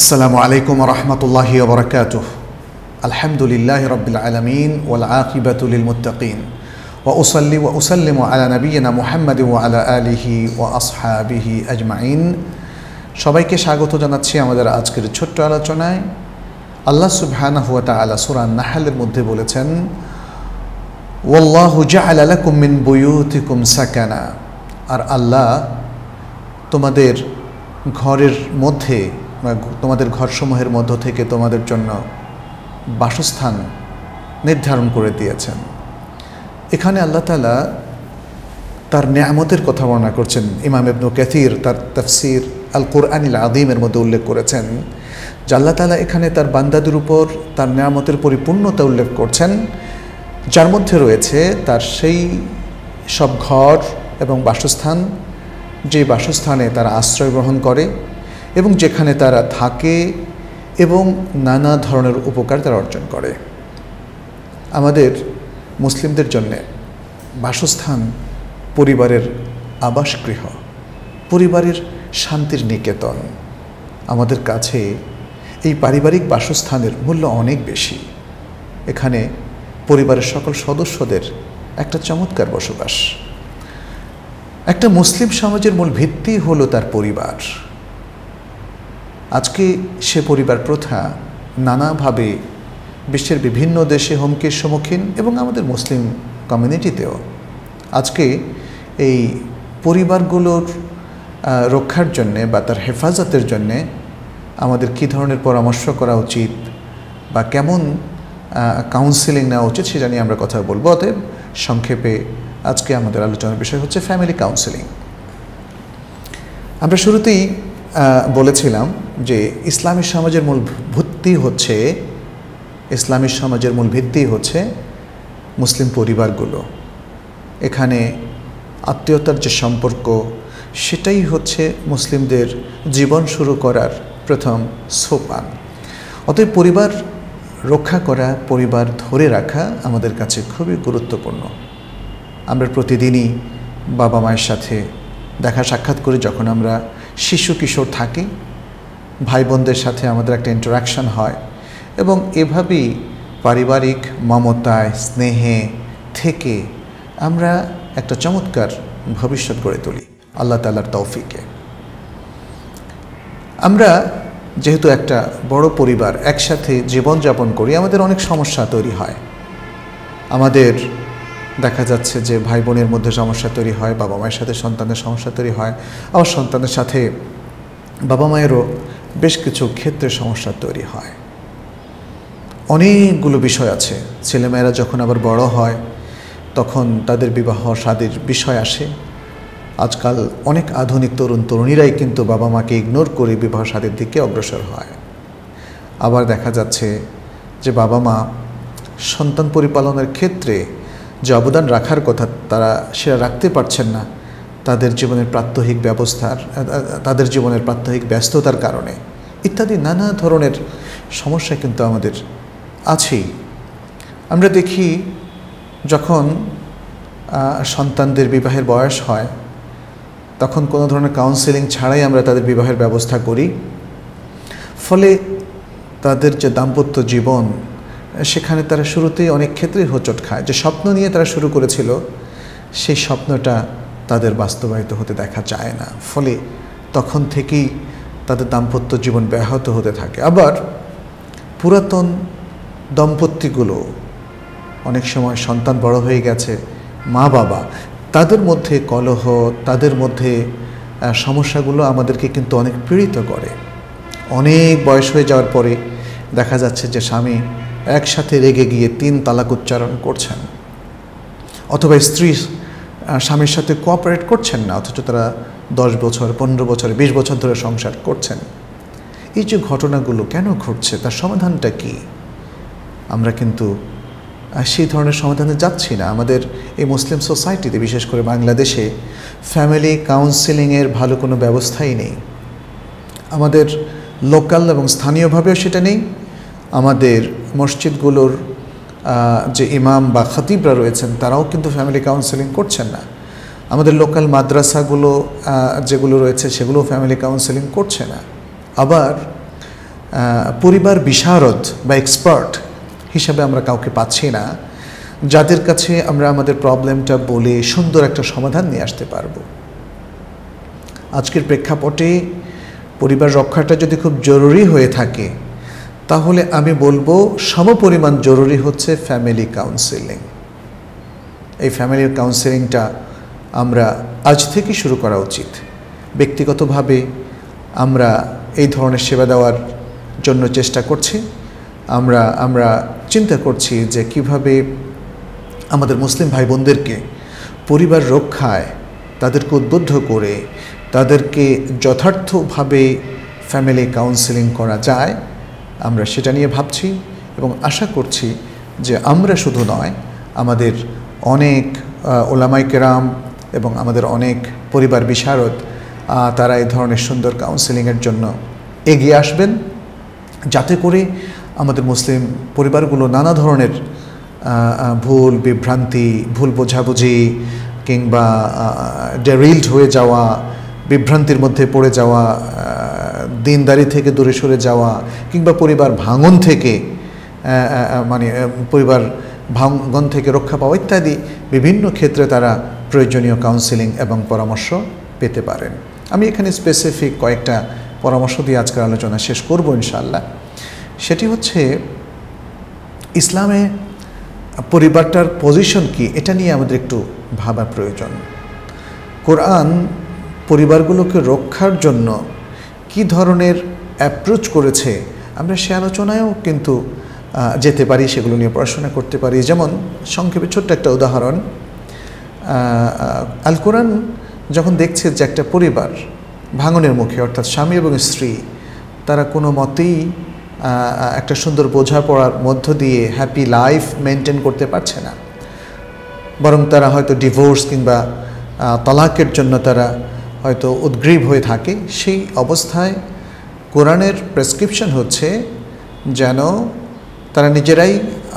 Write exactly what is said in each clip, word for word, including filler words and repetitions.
আসসালামু আলাইকুম ওয়া রাহমাতুল্লাহি ওয়া বারাকাতুহু। আলহামদুলিল্লাহি রাব্বিল আলামিন ওয়াল আকিবাতু লিল মুত্তাকিন ওয়া উসাল্লি ওয়া উসাল্লিমু আলা নাবিয়িনা মুহাম্মাদিন ওয়া আলা আলিহি ওয়া আসহাবিহি আজমাইন। সবাইকে স্বাগত জানাচ্ছি আমাদের আজকের ছোট্ট আলোচনায়। আল্লাহ সুবহানাহু ওয়া তাআলা সূরা নাহলের মধ্যে বলেছেন, ওয়াল্লাহু জাআলা লাকুম মিন বুয়ুতিকুম সাকানা। আর আল্লাহ তোমাদের ঘরের মধ্যে তোমাদের ঘরসমূহের মধ্য থেকে তোমাদের জন্য বাসস্থান নির্ধারণ করে দিয়েছেন। এখানে আল্লাহ তাআলা তার নিয়ামতের কথা বর্ণনা করছেন। ইমাম ইবনে কাসির তার তাফসীর আল কুরআনিল আযীমের মধ্যে উল্লেখ করেছেন যে আল্লাহ তাআলা এখানে তার বান্দাদের উপর তার নিয়ামতের পরিপূর্ণতা উল্লেখ করছেন, যার মধ্যে রয়েছে তার সেই সব ঘর এবং বাসস্থান, যে বাসস্থানে তারা আশ্রয় গ্রহণ করে এবং যেখানে তারা থাকে এবং নানা ধরনের উপকার তারা অর্জন করে। আমাদের মুসলিমদের জন্যে বাসস্থান পরিবারের আবাসগৃহ, পরিবারের শান্তির নিকেতন। আমাদের কাছে এই পারিবারিক বাসস্থানের মূল্য অনেক বেশি। এখানে পরিবারের সকল সদস্যদের একটা চমৎকার বসবাস। একটা মুসলিম সমাজের মূল ভিত্তি হলো তার পরিবার। আজকে সে পরিবার প্রথা নানাভাবে বিশ্বের বিভিন্ন দেশে হুমকির সম্মুখীন এবং আমাদের মুসলিম কমিউনিটিতেও। আজকে এই পরিবারগুলোর রক্ষার জন্যে বা তার হেফাজতের জন্যে আমাদের কী ধরনের পরামর্শ করা উচিত বা কেমন কাউন্সেলিং নেওয়া উচিত সেটা নিয়ে আমরা কথা বলবো। অতএব সংক্ষেপে আজকে আমাদের আলোচনার বিষয় হচ্ছে ফ্যামিলি কাউন্সেলিং। আমরা শুরুতেই বলেছিলাম যে ইসলামী সমাজের মূল ভিত্তি হচ্ছে ইসলামী সমাজের মূল ভিত্তি হচ্ছে মুসলিম পরিবারগুলো। এখানে আত্মীয়তার যে সম্পর্ক, সেটাই হচ্ছে মুসলিমদের জীবন শুরু করার প্রথম সোপান। অতএব পরিবার রক্ষা করা, পরিবার ধরে রাখা আমাদের কাছে খুবই গুরুত্বপূর্ণ। আমরা প্রতিদিনই বাবা মায়ের সাথে দেখা সাক্ষাৎ করি। যখন আমরা শিশু কিশোর থাকি, ভাই বোনদের সাথে আমাদের একটা ইন্টারাকশান হয় এবং এভাবেই পারিবারিক মমতায় স্নেহে থেকে আমরা একটা চমৎকার ভবিষ্যৎ গড়ে তুলি আল্লাহ তাআলার তৌফিকে। আমরা যেহেতু একটা বড় পরিবার একসাথে জীবনযাপন করি, আমাদের অনেক সমস্যা তৈরি হয়। আমাদের দেখা যাচ্ছে যে ভাই বোনের মধ্যে সমস্যা তৈরি হয়, বাবা মায়ের সাথে সন্তানের সমস্যা তৈরি হয়, আবার সন্তানের সাথে বাবা মায়েরও বেশ কিছু ক্ষেত্রে সমস্যা তৈরি হয়। অনেকগুলো বিষয় আছে। ছেলেমেয়েরা যখন আবার বড় হয় তখন তাদের বিবাহ শাদীর বিষয় আসে। আজকাল অনেক আধুনিক তরুণ তরুণীরাই কিন্তু বাবা মাকে ইগনোর করে বিবাহ শাদীর দিকে অগ্রসর হয়। আবার দেখা যাচ্ছে যে বাবা মা সন্তান পরিপালনের ক্ষেত্রে যে অবদান রাখার কথা তারা সেটা রাখতে পারছেন না তাদের জীবনের প্রাত্যহিক ব্যবস্থার তাদের জীবনের প্রাত্যহিক ব্যস্ততার কারণে ইত্যাদি নানা ধরনের সমস্যা কিন্তু আমাদের আছেই। আমরা দেখি যখন সন্তানদের বিবাহের বয়স হয় তখন কোনো ধরনের কাউন্সেলিং ছাড়াই আমরা তাদের বিবাহের ব্যবস্থা করি। ফলে তাদের যে দাম্পত্য জীবন, সেখানে তারা শুরুতেই অনেক ক্ষেত্রেই হোঁচট খায়। যে স্বপ্ন নিয়ে তারা শুরু করেছিল সেই স্বপ্নটা তাদের বাস্তবায়িত হতে দেখা যায় না। ফলে তখন থেকেই তাদের দাম্পত্য জীবন ব্যাহত হতে থাকে। আবার পুরাতন দম্পতিগুলো অনেক সময় সন্তান বড় হয়ে গেছে, মা বাবা তাদের মধ্যে কলহ, তাদের মধ্যে সমস্যাগুলো আমাদেরকে কিন্তু অনেক পীড়িত করে। অনেক বয়স হয়ে যাওয়ার পরে দেখা যাচ্ছে যে স্বামী একসাথে রেগে গিয়ে তিন তালাক উচ্চারণ করছেন, অথবা স্ত্রী স্বামীর সাথে কোঅপারেট করছেন না, অথচ তারা দশ বছর পনেরো বছর বিশ বছর ধরে সংসার করছেন। এই যে ঘটনাগুলো কেন ঘটছে, তার সমাধানটা কি? আমরা কিন্তু সেই ধরনের সমাধানে যাচ্ছি না। আমাদের এই মুসলিম সোসাইটিতে, বিশেষ করে বাংলাদেশে, ফ্যামিলি কাউন্সেলিংয়ের ভালো কোনো ব্যবস্থাই নেই। আমাদের লোকাল এবং স্থানীয়ভাবেও সেটা নেই। আমাদের মসজিদগুলোর যে ইমাম বা খতিবরা রয়েছেন তারাও কিন্তু ফ্যামিলি কাউন্সেলিং করছেন না। আমাদের লোকাল মাদ্রাসাগুলো যেগুলো রয়েছে সেগুলো ফ্যামিলি কাউন্সেলিং করছে না। আবার পরিবার বিশারদ বা এক্সপার্ট হিসাবে আমরা কাউকে পাচ্ছি না, যাদের কাছে আমরা আমাদের প্রবলেমটা বলে সুন্দর একটা সমাধান নিয়ে আসতে পারব। আজকের প্রেক্ষাপটে পরিবার রক্ষাটা যদি খুব জরুরি হয়ে থাকে, তাহলে আমি বলবো সমপরিমাণ জরুরি হচ্ছে ফ্যামিলি কাউন্সেলিং। এই ফ্যামিলি কাউন্সেলিংটা আমরা আজ থেকে শুরু করা উচিত। ব্যক্তিগতভাবে আমরা এই ধরনের সেবা দেওয়ার জন্য চেষ্টা করছি। আমরা আমরা চিন্তা করছি যে কিভাবে আমাদের মুসলিম ভাই বোনদেরকে পরিবার রক্ষায় তাদেরকে উদ্বুদ্ধ করে তাদেরকে যথার্থভাবে ফ্যামিলি কাউন্সেলিং করা যায়, আমরা সেটা নিয়ে ভাবছি এবং আশা করছি যে আমরা শুধু নয়, আমাদের অনেক ওলামায়ে কেরাম এবং আমাদের অনেক পরিবার বিশারদ তারা এই ধরনের সুন্দর কাউন্সেলিংয়ের জন্য এগিয়ে আসবেন, যাতে করে আমাদের মুসলিম পরিবারগুলো নানা ধরনের ভুল বিভ্রান্তি, ভুল বোঝাবুঝি কিংবা ডেরিল্ড হয়ে যাওয়া, বিভ্রান্তির মধ্যে পড়ে যাওয়া, দিনদারি থেকে দূরে সরে যাওয়া কিংবা পরিবার ভাঙন থেকে মানে পরিবার ভাঙন থেকে রক্ষা পাওয়া ইত্যাদি বিভিন্ন ক্ষেত্রে তারা প্রয়োজনীয় কাউন্সেলিং এবং পরামর্শ পেতে পারেন। আমি এখানে স্পেসিফিক কয়েকটা পরামর্শ দিয়ে আজকের আলোচনা শেষ করব ইনশাআল্লাহ। সেটি হচ্ছে ইসলামে পরিবারটার পজিশন কি, এটা নিয়ে আমাদের একটু ভাবার প্রয়োজন। কোরআন পরিবারগুলোকে রক্ষার জন্য কি ধরনের অ্যাপ্রোচ করেছে আমরা সে আলোচনায়ও কিন্তু যেতে পারি, সেগুলো নিয়ে পড়াশোনা করতে পারি। যেমন সংক্ষেপে ছোট্ট একটা উদাহরণ, আল কোরআন যখন দেখছে যে একটা পরিবার ভাঙনের মুখে, অর্থাৎ স্বামী এবং স্ত্রী তারা কোনো মতেই একটা সুন্দর বোঝাপড়ার মধ্য দিয়ে হ্যাপি লাইফ মেনটেন করতে পারছে না, বরং তারা হয়তো ডিভোর্স কিংবা তালাকের জন্য তারা হয়তো উদ্গ্রীব হয়ে থাকে, সেই অবস্থায় কোরআনের প্রেসক্রিপশন হচ্ছে যেন তারা নিজেরাই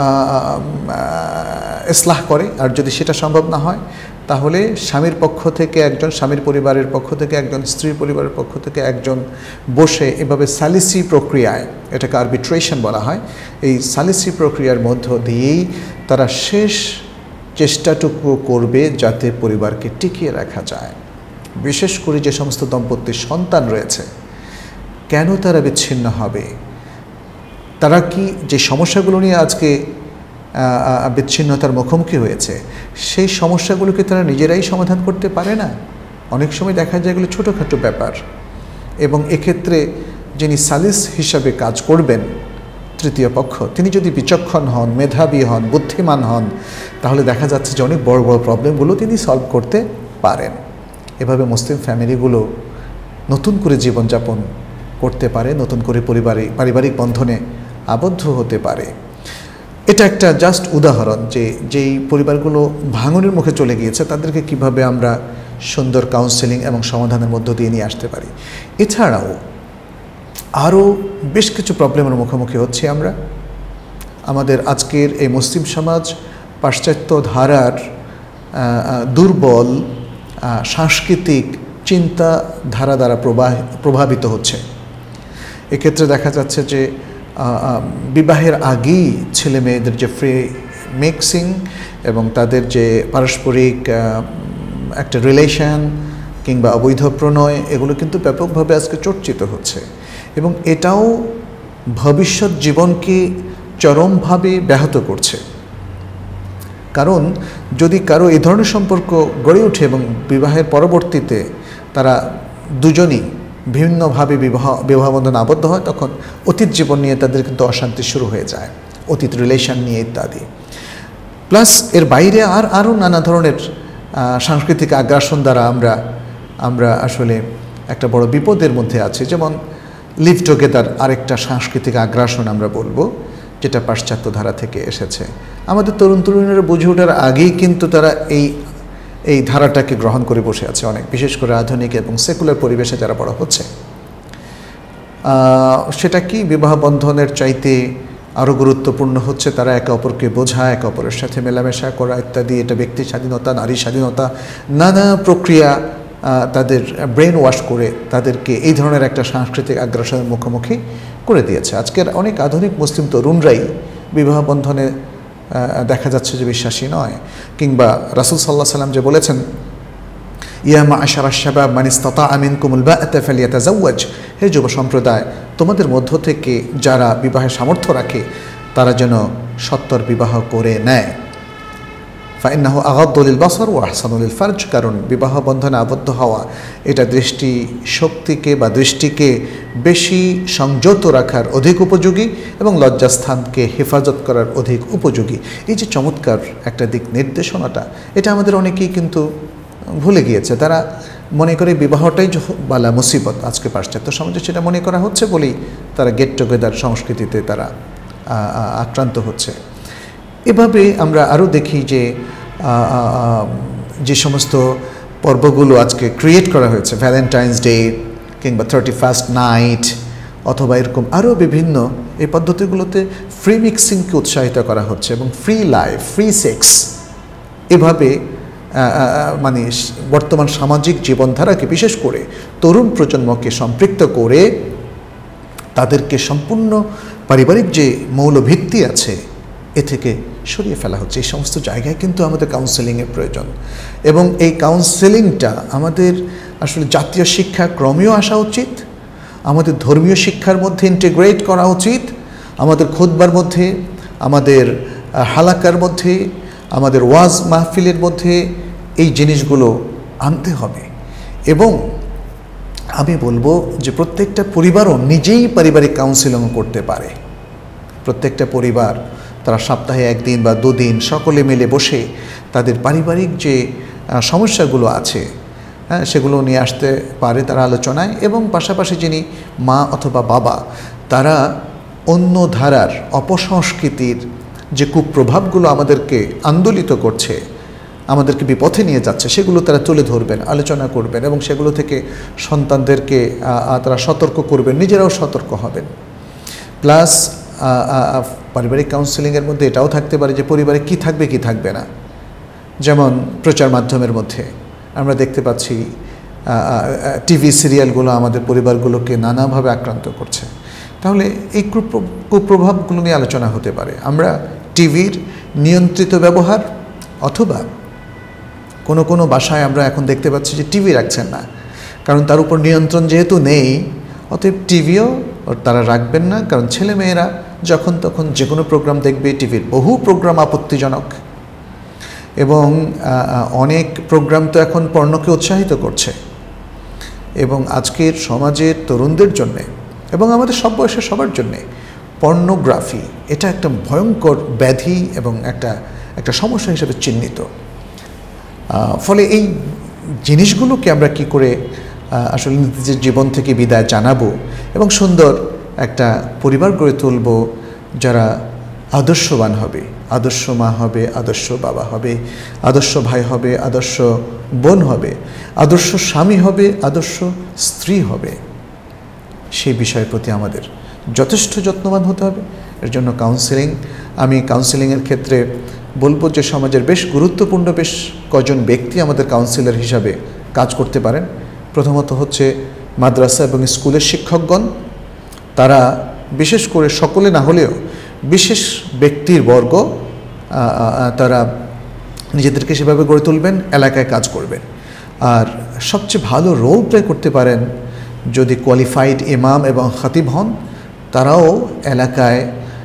ইসলাহ করে, আর যদি সেটা সম্ভব না হয় তাহলে স্বামীর পক্ষ থেকে একজন, স্বামীর পরিবারের পক্ষ থেকে একজন, স্ত্রীর পরিবারের পক্ষ থেকে একজন বসে এভাবে সালিসি প্রক্রিয়ায়, এটাকে আরবিট্রেশন বলা হয়, এই সালিসি প্রক্রিয়ার মধ্য দিয়েই তারা শেষ চেষ্টাটুকু করবে যাতে পরিবারকে টিকিয়ে রাখা যায়। বিশেষ করে যে সমস্ত দম্পতির সন্তান রয়েছে, কেন তারা বিচ্ছিন্ন হবে? তারা কি যে সমস্যাগুলো নিয়ে আজকে বিচ্ছিন্নতার মুখোমুখি হয়েছে, সেই সমস্যাগুলোকে তারা নিজেরাই সমাধান করতে পারে না? অনেক সময় দেখা যায় এগুলো ছোটোখাটো ব্যাপার, এবং এক্ষেত্রে যিনি সালিস হিসাবে কাজ করবেন, তৃতীয় পক্ষ, তিনি যদি বিচক্ষণ হন, মেধাবী হন, বুদ্ধিমান হন, তাহলে দেখা যাচ্ছে যে অনেক বড় বড় প্রবলেমগুলো তিনি সলভ করতে পারেন। এভাবে মুসলিম ফ্যামিলিগুলো নতুন করে জীবনযাপন করতে পারে, নতুন করে পরিবারে পারিবারিক বন্ধনে আবদ্ধ হতে পারে। এটা একটা জাস্ট উদাহরণ যে যেই পরিবারগুলো ভাঙনের মুখে চলে গিয়েছে তাদেরকে কিভাবে আমরা সুন্দর কাউন্সেলিং এবং সমাধানের মধ্য দিয়ে নিয়ে আসতে পারি। এছাড়াও আরও বেশ কিছু প্রবলেমের মুখোমুখি হচ্ছে আমরা। আমাদের আজকের এই মুসলিম সমাজ পাশ্চাত্য ধারার দুর্বল সাংস্কৃতিক চিন্তা ধারা দ্বারা প্রবাহ প্রভাবিত হচ্ছে। এক্ষেত্রে দেখা যাচ্ছে যে বিবাহের আগেই ছেলে মেয়েদের যে ফ্রি মিক্সিং এবং তাদের যে পারস্পরিক একটা রিলেশন কিংবা অবৈধ প্রণয়, এগুলো কিন্তু ব্যাপকভাবে আজকে চর্চিত হচ্ছে, এবং এটাও ভবিষ্যৎ জীবনকে চরমভাবে ব্যাহত করছে। কারণ যদি কারো এই ধরনের সম্পর্ক গড়ে ওঠে এবং বিবাহের পরবর্তীতে তারা দুজনই ভিন্নভাবে বিবাহ বিবাহ বন্ধনে আবদ্ধ হয়, তখন অতীত জীবন নিয়ে তাদের কিন্তু অশান্তি শুরু হয়ে যায়, অতীত রিলেশন নিয়ে ইত্যাদি। প্লাস এর বাইরে আর আরও নানা ধরনের সাংস্কৃতিক আগ্রাসন দ্বারা আমরা আমরা আসলে একটা বড় বিপদের মধ্যে আছি। যেমন লিভ টুগেদার আরেকটা সাংস্কৃতিক আগ্রাসন আমরা বলবো, যেটা পাশ্চাত্য ধারা থেকে এসেছে। আমাদের তরুণ তরুণীরা বুঝে ওঠার আগেই কিন্তু তারা এই এই ধারাটাকে গ্রহণ করে বসে আছে অনেক, বিশেষ করে আধুনিক এবং সেকুলার পরিবেশে যারা বড় হচ্ছে। সেটা কি বিবাহ বন্ধনের চাইতে আরও গুরুত্বপূর্ণ হচ্ছে তারা একে অপরকে বোঝা, একে অপরের সাথে মেলামেশা করা ইত্যাদি। এটা ব্যক্তি স্বাধীনতা, নারী স্বাধীনতা, নানা প্রক্রিয়া তাদের ব্রেন ওয়াশ করে তাদেরকে এই ধরনের একটা সাংস্কৃতিক আগ্রাসনের মুখোমুখি করে দিয়েছে। আজকের অনেক আধুনিক মুসলিম তরুণরাই বিবাহ বন্ধনে দেখা যাচ্ছে যে বিশ্বাসী নয়, কিংবা রাসূল সাল্লাল্লাহু আলাইহি ওয়াসাল্লাম যে বলেছেন, ইয়া মা'আশারাশ শাবাব মান ইসতাতা'a মিনকুমুল বা'আতা ফালিয়াতাযাওয়াজ, হে যুব সম্প্রদায়, তোমাদের মধ্য থেকে যারা বিবাহের সামর্থ্য রাখে তারা যেন সত্তর বিবাহ করে নেয়। ফাইন্নাহু আগাদ্দু লিল বাসার ওয়া আহসানু লিল ফারজ, কারণ বিবাহ বন্ধনে আবদ্ধ হওয়া এটা দৃষ্টি শক্তিকে বা দৃষ্টিকে বেশি সংযত রাখার অধিক উপযোগী এবং লজ্জাস্থানকে হেফাজত করার অধিক উপযোগী। এই যে চমৎকার একটা দিক নির্দেশনাটা, এটা আমাদের অনেকেই কিন্তু ভুলে গিয়েছে। তারা মনে করে বিবাহটাই বালা মুসিবত। আজকে পাশ্চাত্য সমাজে সেটা মনে করা হচ্ছে বলেই তারা গেট টুগেদার সংস্কৃতিতে তারা আক্রান্ত হচ্ছে। এভাবে আমরা আরও দেখি যে যে সমস্ত পর্বগুলো আজকে ক্রিয়েট করা হয়েছে, ভ্যালেন্টাইন্স ডে কিংবা থার্টি ফার্স্ট নাইট অথবা এরকম আরও বিভিন্ন এই পদ্ধতিগুলোতে ফ্রি মিক্সিংকে উৎসাহিত করা হচ্ছে এবং ফ্রি লাইফ, ফ্রি সেক্স, এভাবে মানে বর্তমান সামাজিক জীবনধারাকে বিশেষ করে তরুণ প্রজন্মকে সম্পৃক্ত করে তাদেরকে সম্পূর্ণ পারিবারিক যে মৌলভিত্তি আছে এ থেকে সরিয়ে ফেলা হচ্ছে। এই সমস্ত জায়গায় কিন্তু আমাদের কাউন্সেলিংয়ের প্রয়োজন এবং এই কাউন্সেলিংটা আমাদের আসলে জাতীয় শিক্ষাক্রমেও আসা উচিত, আমাদের ধর্মীয় শিক্ষার মধ্যে ইন্টিগ্রেট করা উচিত, আমাদের খুতবার মধ্যে, আমাদের হালাকার মধ্যে, আমাদের ওয়াজ মাহফিলের মধ্যে এই জিনিসগুলো আনতে হবে। এবং আমি বলবো যে প্রত্যেকটা পরিবারও নিজেই পারিবারিক কাউন্সেলিং করতে পারে। প্রত্যেকটা পরিবার তারা সপ্তাহে একদিন বা দুদিন সকলে মিলে বসে তাদের পারিবারিক যে সমস্যাগুলো আছে হ্যাঁ সেগুলো নিয়ে আসতে পারে তারা আলোচনায়, এবং পাশাপাশি যিনি মা অথবা বাবা তারা অন্য ধারার অপসংস্কৃতির যে কুপ্রভাবগুলো আমাদেরকে আন্দোলিত করছে, আমাদেরকে বিপথে নিয়ে যাচ্ছে, সেগুলো তারা তুলে ধরবেন, আলোচনা করবেন এবং সেগুলো থেকে সন্তানদেরকে তারা সতর্ক করবেন, নিজেরাও সতর্ক হবেন। প্লাস পারিবারিক কাউন্সেলিংয়ের মধ্যে এটাও থাকতে পারে যে পরিবারে কি থাকবে কি থাকবে না। যেমন প্রচার মাধ্যমের মধ্যে আমরা দেখতে পাচ্ছি টিভি সিরিয়ালগুলো আমাদের পরিবারগুলোকে নানাভাবে আক্রান্ত করছে। তাহলে এই কুপ্রভাবগুলো নিয়ে আলোচনা হতে পারে। আমরা টিভির নিয়ন্ত্রিত ব্যবহার, অথবা কোনো কোনো বাসায় আমরা এখন দেখতে পাচ্ছি যে টিভি রাখছেন না, কারণ তার উপর নিয়ন্ত্রণ যেহেতু নেই, অতএব টিভিও তারা রাখবেন না, কারণ ছেলেমেয়েরা যখন তখন যে কোনো প্রোগ্রাম দেখবে। টিভির বহু প্রোগ্রাম আপত্তিজনক এবং অনেক প্রোগ্রাম তো এখন পর্নোকে উৎসাহিত করছে, এবং আজকের সমাজের তরুণদের জন্যে এবং আমাদের সব বয়সের সবার জন্যে পর্নোগ্রাফি এটা একটা ভয়ঙ্কর ব্যাধি এবং একটা একটা সমস্যা হিসেবে চিহ্নিত। ফলে এই জিনিসগুলোকে আমরা কি করে আসলে নিজের জীবন থেকে বিদায় জানাবো এবং সুন্দর একটা পরিবার গড়ে তুলব যারা আদর্শবান হবে, আদর্শ মা হবে, আদর্শ বাবা হবে, আদর্শ ভাই হবে, আদর্শ বোন হবে, আদর্শ স্বামী হবে, আদর্শ স্ত্রী হবে, সেই বিষয়ের প্রতি আমাদের যথেষ্ট যত্নবান হতে হবে। এর জন্য কাউন্সেলিং, আমি কাউন্সেলিংয়ের ক্ষেত্রে বলবো যে সমাজের বেশ গুরুত্বপূর্ণ বেশ কজন ব্যক্তি আমাদের কাউন্সিলর হিসাবে কাজ করতে পারেন। প্রথমত হচ্ছে মাদ্রাসা এবং স্কুলের শিক্ষকগণ, তারা বিশেষ করে সকলে না হলেও বিশেষ ব্যক্তির বর্গ তারা নিজেদেরকে সেভাবে গড়ে তুলবেন, এলাকায় কাজ করবেন। আর সবচেয়ে ভালো রোল প্লে করতে পারেন যদি কোয়ালিফাইড ইমাম এবং খতিব হন, তারাও এলাকায়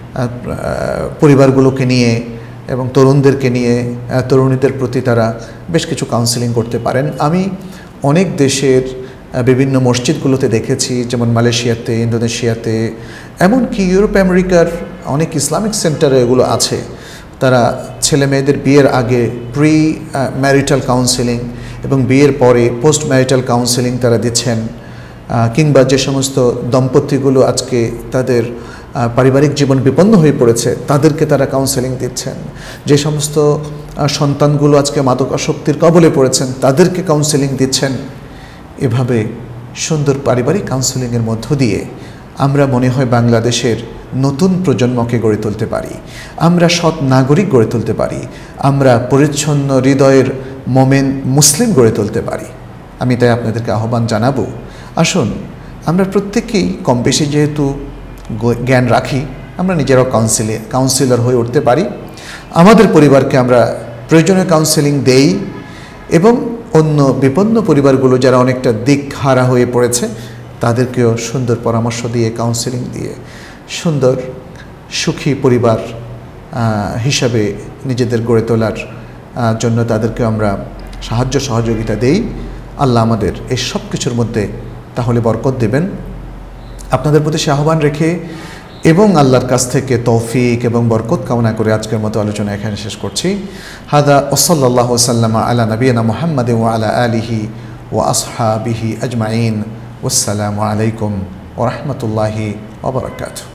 পরিবারগুলোকে নিয়ে এবং তরুণদেরকে নিয়ে, তরুণীদের প্রতি তারা বেশ কিছু কাউন্সেলিং করতে পারেন। আমি অনেক দেশের বিভিন্ন মসজিদগুলোতে দেখেছি, যেমন মালয়েশিয়াতে, ইন্দোনেশিয়াতে, এমনকি ইউরোপ আমেরিকার অনেক ইসলামিক সেন্টারে এগুলো আছে। তারা ছেলে মেয়েদের বিয়ের আগে প্রি ম্যারিটাল কাউন্সেলিং এবং বিয়ের পরে পোস্ট ম্যারিটাল কাউন্সেলিং তারা দিচ্ছেন, কিংবা যে সমস্ত দম্পতিগুলো আজকে তাদের পারিবারিক জীবন বিপন্ন হয়ে পড়েছে তাদেরকে তারা কাউন্সেলিং দিচ্ছেন, যে সমস্ত সন্তানগুলো আজকে মাদকাসক্তির কবলে পড়েছেন তাদেরকে কাউন্সেলিং দিচ্ছেন। এভাবে সুন্দর পারিবারিক কাউন্সেলিংয়ের মধ্য দিয়ে আমরা মনে হয় বাংলাদেশের নতুন প্রজন্মকে গড়ে তুলতে পারি, আমরা সৎ নাগরিক গড়ে তুলতে পারি, আমরা পরিচ্ছন্ন হৃদয়ের মোমেন মুসলিম গড়ে তুলতে পারি। আমি তাই আপনাদেরকে আহ্বান জানাবো, আসুন আমরা প্রত্যেকেই কম বেশি যেহেতু জ্ঞান রাখি, আমরা নিজেরাও কাউন্সিলে কাউন্সিলর হয়ে উঠতে পারি, আমাদের পরিবারকে আমরা প্রয়োজনীয় কাউন্সেলিং দেই এবং অন্য বিপন্ন পরিবারগুলো যারা অনেকটা দিক হারা হয়ে পড়েছে তাদেরকেও সুন্দর পরামর্শ দিয়ে কাউন্সেলিং দিয়ে সুন্দর সুখী পরিবার হিসাবে নিজেদের গড়ে তোলার জন্য তাদেরকে আমরা সাহায্য সহযোগিতা দেই। আল্লাহ আমাদের এই সব কিছুর মধ্যে তাহলে বরকত দেবেন। আপনাদের প্রতি সে আহ্বান রেখে এবং আল্লাহর কাছ থেকে তৌফিক এবং বরকত কামনা করে আজকের মতো আলোচনা এখানে শেষ করছি। হাদা ওয়াসাল্লাল্লাহু ওয়াসাল্লামা আলা নবিয়িনা মুহাম্মাদিন ওয়া আলা আলিহি ওয়া আসহাবিহি আজমাইন। ওয়াসসালামু আলাইকুম ওয়া রাহমাতুল্লাহি ওয়া বারাকাতুহু।